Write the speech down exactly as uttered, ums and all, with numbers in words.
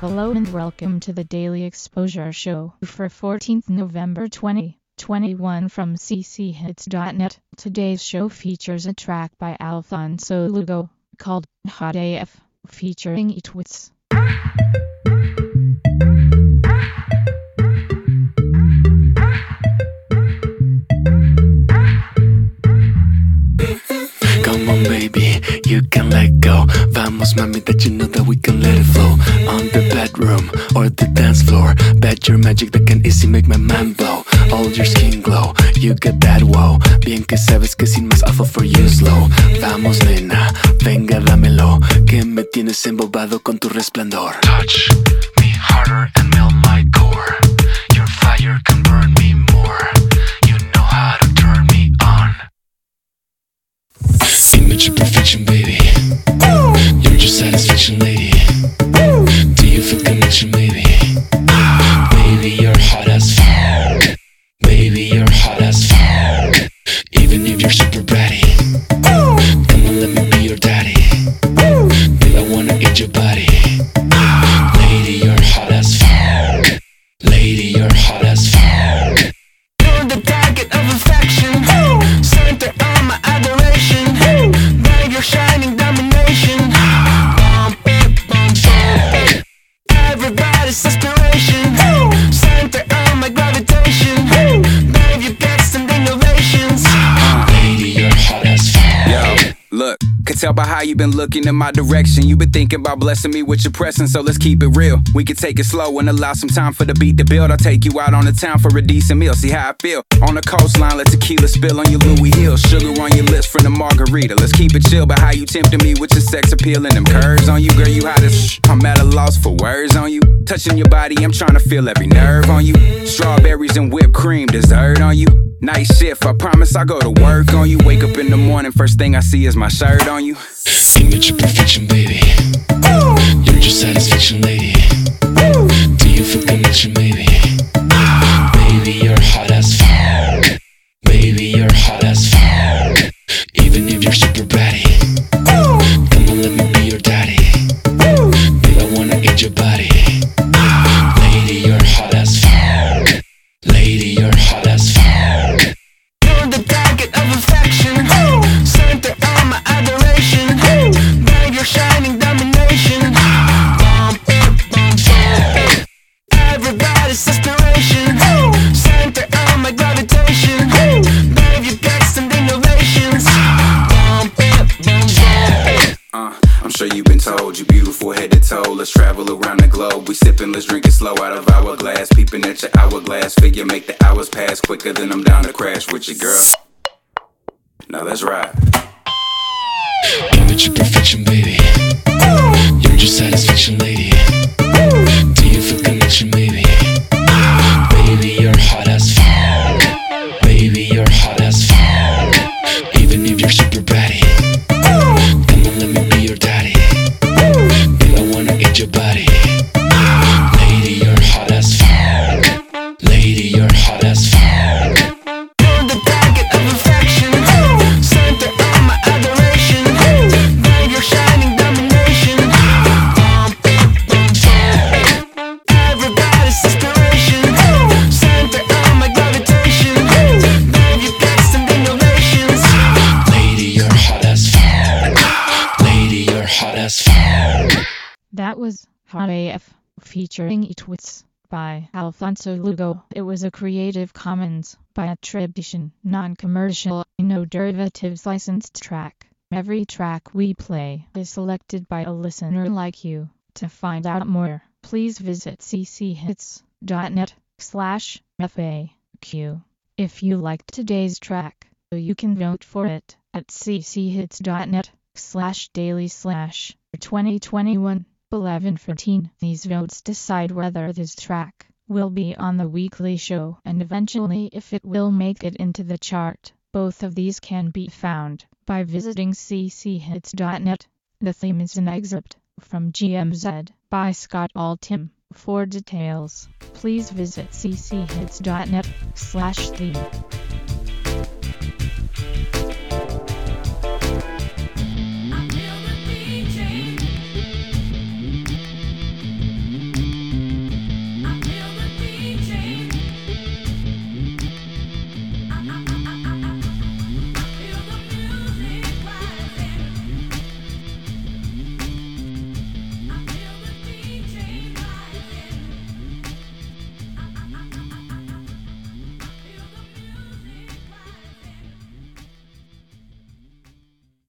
Hello and welcome to the Daily Exposure Show for fourteenth November twenty twenty-one from c c hits dot net. Today's show features a track by Alfonso Lugo called Hot A F featuring Eatwits. Come on baby, you can let go. Vamos mami, that you know that we can let it flow. On the bedroom or the dance floor, bet your magic that can easy make my mind blow. All your skin glow, you got that wow. Bien que sabes que sin más I fall for you slow. Vamos nena, venga dámelo, que me tienes embobado con tu resplandor. Touch me harder and melt my core. Your fire can burn me more. You know how to turn me on. Image of perfection, baby. You're just satisfaction, lady. Do you feel connection, baby? Baby, you're hot as fuck. Baby, you're hot as fuck. Even if you're super bratty. Come on, let me be your daddy. Babe, I wanna eat your body. Lady, you're hot as fuck. Lady, you're hot as fuck. You're the target of affection. Center of my adoration. Babe, you're shining domination. Bump it, bump it. Everybody's aspiration. Center of my gravitation. Babe, you got some innovations. Lady, you're hot as fuck. Yo, look, can tell by how you been looking in my direction. You been thinking about blessing me with your presence, so let's keep it real. We can take it slow and allow some time for the beat to build. I'll take you out on the town for a decent meal. See how I feel on the coastline, let tequila spill on your Louis Hill. Sugar on your lips from the margarita. Let's keep it chill, but how you tempting me with your sex appeal and them curves on you, girl, you hot as sh- I'm at a loss for words on you. Touching your body, I'm trying to feel every nerve on you. Strawberries and whipped cream, dessert on you. Night shift, I promise I go to work on you. Wake up in the morning, first thing I see is my shirt on you. Image of perfection, baby. You're just satisfaction, lady. Do you feel connection, baby? Baby, you're hot as fuck. Baby, you're hot as fuck. Even if you're super bratty. Come on, let me be your daddy. Babe, I wanna eat your body. Lady, you're hot as fuck. Lady, you're hot as fuck. You're the target of affection. Center of my adoration. Babe, you're shining domination. Bump it, bump it. Everybody's aspiration. Center of my gravitation. Babe, you got some innovations. Bump it, bump it. Uh, I'm sure you've been told you beautiful head to toe. Let's travel around the globe. We sipping, let's drink it slow out of our glass. Peeping at your hourglass. Figure make the hours pass quicker than I'm down to crash with you, girl. Now let's ride. Image of perfection, baby. You're just satisfaction, lady. Do you feel connection, baby? Baby, you're hot as fuck. Baby, you're hot as fuck. Even if you're super bratty. Come on, let me be your daddy. Babe, I wanna eat your body. Lady, you're hot as fuck. Lady, you're hot as fuck. You're the target of affection. Center of my adoration. Babe, you're shining domination. Bump it, bump it. Everybody's aspiration. Center of my gravitation. Babe, you got some innovations. Lady, you're hot as fuck. Lady, you're hot as fuck. That was Hot A F featuring Eatwits by Alfonso Lugo. It was a Creative Commons by attribution, non-commercial, no derivatives licensed track. Every track we play is selected by a listener like you. To find out more, please visit c c hits dot net slash F A Q. If you liked today's track, you can vote for it at c c hits dot net slash daily slash twenty twenty-one eleven fourteen. These votes decide whether this track will be on the weekly show and eventually if it will make it into the chart. Both of these can be found by visiting c c hits dot net. The theme is an excerpt from G M Z by Scott Altham. For details, please visit c c hits dot net slash theme.